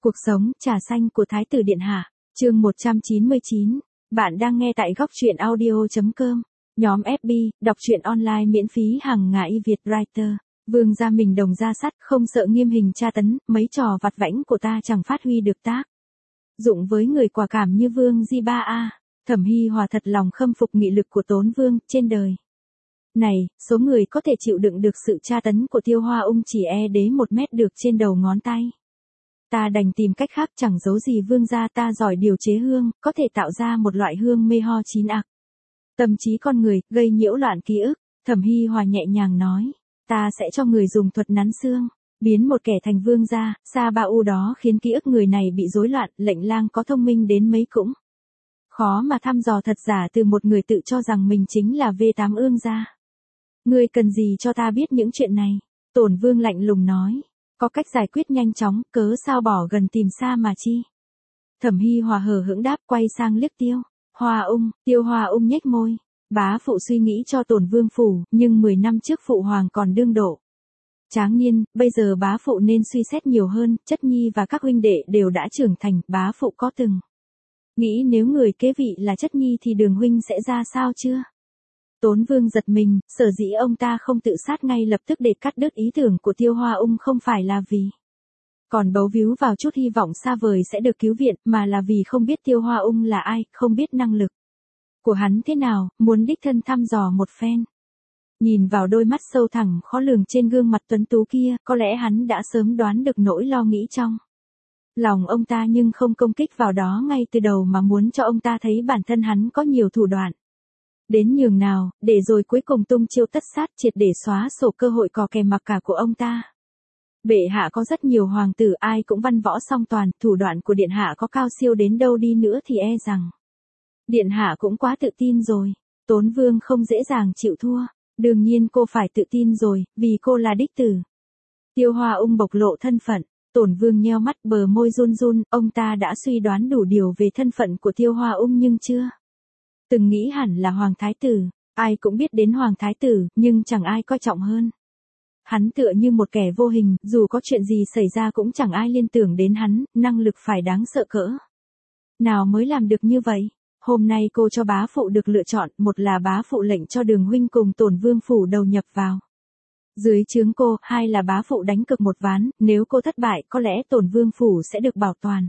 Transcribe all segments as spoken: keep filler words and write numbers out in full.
Cuộc sống, trà xanh của Thái tử Điện Hạ, chương một trăm chín mươi chín. Bạn đang nghe tại góc truyện audio chấm com. Nhóm ép bê, đọc truyện online miễn phí hàng ngày Việt Writer. Vương gia mình đồng ra sắt, không sợ nghiêm hình tra tấn, mấy trò vặt vãnh của ta chẳng phát huy được tác dụng với người quả cảm như Vương Di Ba A. Thẩm Hy Hòa thật lòng khâm phục nghị lực của Tốn Vương, trên đời này, số người có thể chịu đựng được sự tra tấn của Tiêu Hoa Ung chỉ e đế một mét được trên đầu ngón tay. Ta đành tìm cách khác, chẳng giấu gì vương gia, ta giỏi điều chế hương, có thể tạo ra một loại hương mê ho chín ạc tâm trí con người, gây nhiễu loạn ký ức. Thẩm Hy Hòa nhẹ nhàng nói, ta sẽ cho người dùng thuật nắn xương, biến một kẻ thành vương gia. Sa Ba U đó khiến ký ức người này bị rối loạn. Lệnh lang có thông minh đến mấy cũng khó mà thăm dò thật giả từ một người tự cho rằng mình chính là vê tám ương gia. Ngươi cần gì cho ta biết những chuyện này? Tổn Vương lạnh lùng nói. Có cách giải quyết nhanh chóng, cớ sao bỏ gần tìm xa mà chi. Thẩm Hy Hòa hờ hững đáp, quay sang liếc Tiêu Hoa Ung. Tiêu Hoa Ung nhếch môi. Bá phụ suy nghĩ cho Tổn Vương phủ, nhưng mười năm trước phụ hoàng còn đương độ tráng niên, bây giờ bá phụ nên suy xét nhiều hơn. Chất nhi và các huynh đệ đều đã trưởng thành, bá phụ có từng nghĩ nếu người kế vị là Chất nhi thì Đường huynh sẽ ra sao chưa? Tốn Vương giật mình, sở dĩ ông ta không tự sát ngay lập tức để cắt đứt ý tưởng của Tiêu Hoa Ung không phải là vì còn bấu víu vào chút hy vọng xa vời sẽ được cứu viện, mà là vì không biết Tiêu Hoa Ung là ai, không biết năng lực của hắn thế nào, muốn đích thân thăm dò một phen. Nhìn vào đôi mắt sâu thẳm khó lường trên gương mặt tuấn tú kia, có lẽ hắn đã sớm đoán được nỗi lo nghĩ trong lòng ông ta, nhưng không công kích vào đó ngay từ đầu mà muốn cho ông ta thấy bản thân hắn có nhiều thủ đoạn đến nhường nào, để rồi cuối cùng tung chiêu tất sát, triệt để xóa sổ cơ hội cò kè mặc cả của ông ta. Bệ hạ có rất nhiều hoàng tử, ai cũng văn võ song toàn, thủ đoạn của điện hạ có cao siêu đến đâu đi nữa thì e rằng điện hạ cũng quá tự tin rồi. Tốn Vương không dễ dàng chịu thua. Đương nhiên cô phải tự tin rồi, vì cô là đích tử. Tiêu Hoa Ung bộc lộ thân phận. Tổn Vương nheo mắt, bờ môi run run, ông ta đã suy đoán đủ điều về thân phận của Tiêu Hoa Ung nhưng chưa từng nghĩ hẳn là Hoàng Thái Tử. Ai cũng biết đến Hoàng Thái Tử, nhưng chẳng ai coi trọng hơn hắn. Tựa như một kẻ vô hình, dù có chuyện gì xảy ra cũng chẳng ai liên tưởng đến hắn. Năng lực phải đáng sợ cỡ nào mới làm được như vậy. Hôm nay cô cho bá phụ được lựa chọn, một là bá phụ lệnh cho Đường huynh cùng Tổn Vương phủ đầu nhập vào dưới trướng cô, hai là bá phụ đánh cược một ván, nếu cô thất bại có lẽ Tổn Vương phủ sẽ được bảo toàn.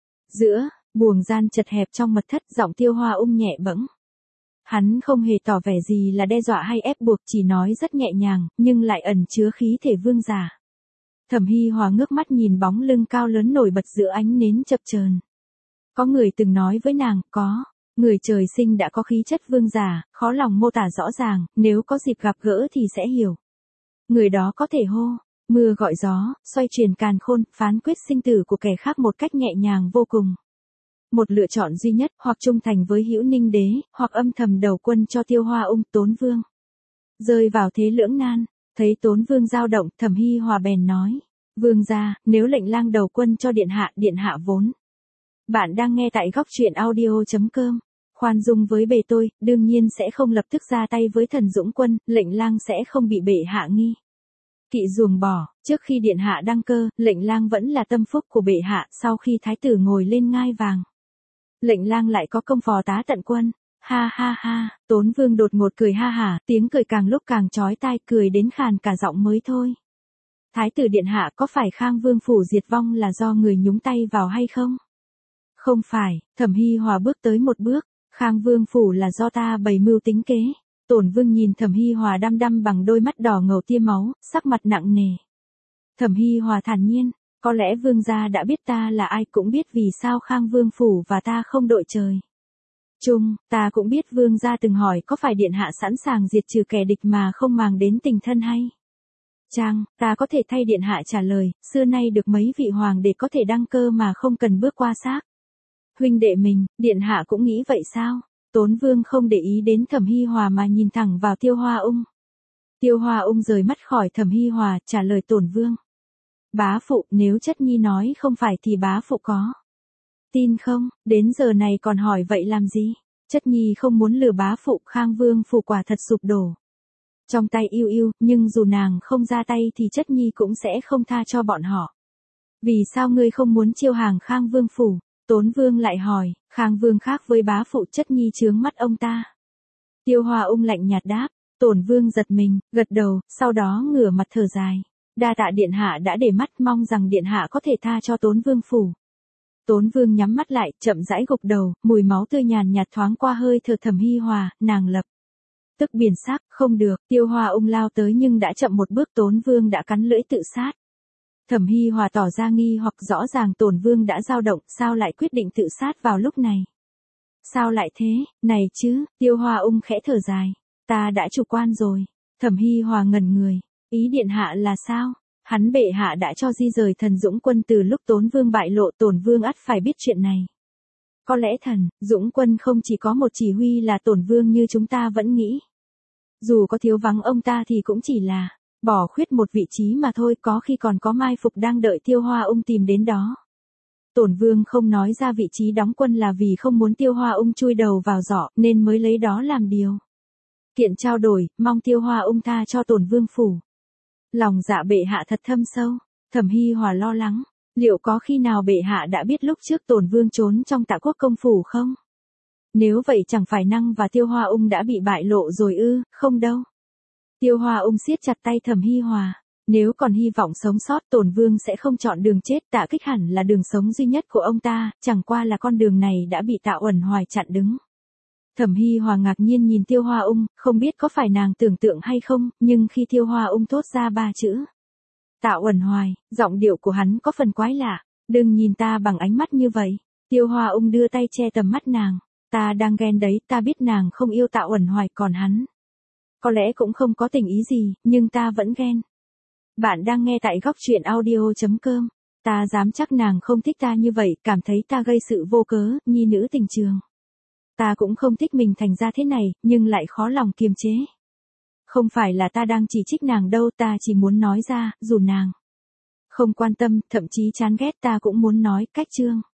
Giữa buồng gian chật hẹp trong mật thất, giọng Tiêu Hoa Ung nhẹ bẫng. Hắn không hề tỏ vẻ gì là đe dọa hay ép buộc, chỉ nói rất nhẹ nhàng, nhưng lại ẩn chứa khí thể vương giả. Thẩm Hy Hòa ngước mắt nhìn bóng lưng cao lớn nổi bật giữa ánh nến chập chờn. Có người từng nói với nàng, có người trời sinh đã có khí chất vương giả, khó lòng mô tả rõ ràng, nếu có dịp gặp gỡ thì sẽ hiểu. Người đó có thể hô mưa gọi gió, xoay chuyển càn khôn, phán quyết sinh tử của kẻ khác một cách nhẹ nhàng vô cùng. Một lựa chọn duy nhất, hoặc trung thành với Hữu Ninh đế, hoặc âm thầm đầu quân cho Tiêu Hoa Ung. Tốn Vương rơi vào thế lưỡng nan. Thấy Tốn Vương dao động, Thẩm Hy Hòa bèn nói, vương gia, nếu lệnh lang đầu quân cho điện hạ, điện hạ vốn. Bạn đang nghe tại góc truyện audio chấm com. Khoan dung với bề tôi, đương nhiên sẽ không lập tức ra tay với Thần Dũng quân, lệnh lang sẽ không bị bệ hạ nghi kỵ ruồng bỏ. Trước khi điện hạ đăng cơ, lệnh lang vẫn là tâm phúc của bệ hạ. Sau khi thái tử ngồi lên ngai vàng, lệnh lang lại có công phò tá tận quân. Ha ha ha. Tốn Vương đột ngột cười ha hả, tiếng cười càng lúc càng chói tai, cười đến khàn cả giọng mới thôi. Thái tử điện hạ, có phải Khang Vương phủ diệt vong là do người nhúng tay vào hay không? Không phải. Thẩm Hy Hòa bước tới một bước. Khang Vương phủ là do ta bày mưu tính kế. Tổn Vương nhìn Thẩm Hy Hòa đăm đăm bằng đôi mắt đỏ ngầu tia máu, sắc mặt nặng nề. Thẩm Hy Hòa thản nhiên, có lẽ vương gia đã biết ta là ai, cũng biết vì sao Khang Vương phủ và ta không đội trời chung. Ta cũng biết vương gia từng hỏi có phải điện hạ sẵn sàng diệt trừ kẻ địch mà không màng đến tình thân hay chăng. Ta có thể thay điện hạ trả lời, xưa nay được mấy vị hoàng để có thể đăng cơ mà không cần bước qua xác huynh đệ mình, điện hạ cũng nghĩ vậy sao? Tốn Vương không để ý đến Thẩm Hy Hòa mà nhìn thẳng vào Tiêu Hoa Ung. Tiêu Hoa Ung rời mắt khỏi Thẩm Hy Hòa, trả lời Tổn Vương. Bá phụ, nếu Chất nhi nói không phải thì bá phụ có tin không? Đến giờ này còn hỏi vậy làm gì? Chất nhi không muốn lừa bá phụ. Khang Vương phủ quả thật sụp đổ trong tay yêu yêu, nhưng dù nàng không ra tay thì Chất nhi cũng sẽ không tha cho bọn họ. Vì sao ngươi không muốn chiêu hàng Khang Vương phủ? Tốn Vương lại hỏi, Khang Vương khác với bá phụ chất nhi chướng mắt ông ta. Tiêu Hoa Ung lạnh nhạt đáp, Tổn Vương giật mình, gật đầu, sau đó ngửa mặt thở dài. Đa tạ điện hạ đã để mắt, mong rằng điện hạ có thể tha cho Tốn Vương phủ. Tốn Vương nhắm mắt lại, chậm rãi gục đầu, mùi máu tươi nhàn nhạt thoáng qua hơi thở Thẩm Hi Hòa, nàng lập tức biển sắc, không được, Tiêu Hoa Ung lao tới nhưng đã chậm một bước, Tốn Vương đã cắn lưỡi tự sát. Thẩm Hi Hòa tỏ ra nghi hoặc, rõ ràng Tổn Vương đã dao động, sao lại quyết định tự sát vào lúc này? Sao lại thế, này chứ, Tiêu Hoa Ung khẽ thở dài, ta đã chủ quan rồi. Thẩm Hi Hòa ngẩn người, ý điện hạ là sao? Hắn bệ hạ đã cho di rời Thần Dũng quân từ lúc Tốn Vương bại lộ, Tổn Vương ắt phải biết chuyện này. Có lẽ Thần Dũng quân không chỉ có một chỉ huy là Tổn Vương như chúng ta vẫn nghĩ. Dù có thiếu vắng ông ta thì cũng chỉ là bỏ khuyết một vị trí mà thôi, có khi còn có mai phục đang đợi Tiêu Hoa Ung tìm đến đó. Tổn Vương không nói ra vị trí đóng quân là vì không muốn Tiêu Hoa Ung chui đầu vào giỏ, nên mới lấy đó làm điều kiện trao đổi, mong Tiêu Hoa Ung tha cho Tổn Vương phủ. Lòng dạ bệ hạ thật thâm sâu. Thẩm Hi Hòa lo lắng, liệu có khi nào bệ hạ đã biết lúc trước Tổn Vương trốn trong Tạ Quốc công phủ không? Nếu vậy chẳng phải Năng và Tiêu Hoa Ung đã bị bại lộ rồi ư? Không đâu. Tiêu Hoa Ung siết chặt tay Thẩm Hi Hòa. Nếu còn hy vọng sống sót, Tổn Vương sẽ không chọn đường chết, Tạ Kích hẳn là đường sống duy nhất của ông ta, chẳng qua là con đường này đã bị Tạ Uẩn Hoài chặn đứng. Thẩm Hi Hòa ngạc nhiên nhìn Tiêu Hoa Ung, không biết có phải nàng tưởng tượng hay không, nhưng khi Tiêu Hoa Ung thốt ra ba chữ Tạ Uẩn Hoài, giọng điệu của hắn có phần quái lạ. Đừng nhìn ta bằng ánh mắt như vậy. Tiêu Hoa Ung đưa tay che tầm mắt nàng. Ta đang ghen đấy, ta biết nàng không yêu Tạ Uẩn Hoài, còn hắn có lẽ cũng không có tình ý gì, nhưng ta vẫn ghen. Bạn đang nghe tại góc truyện audio chấm com. Ta dám chắc nàng không thích ta như vậy, cảm thấy ta gây sự vô cớ, nhi nữ tình trường. Ta cũng không thích mình thành ra thế này, nhưng lại khó lòng kiềm chế. Không phải là ta đang chỉ trích nàng đâu, ta chỉ muốn nói ra, dù nàng không quan tâm, thậm chí chán ghét, ta cũng muốn nói, cách trương.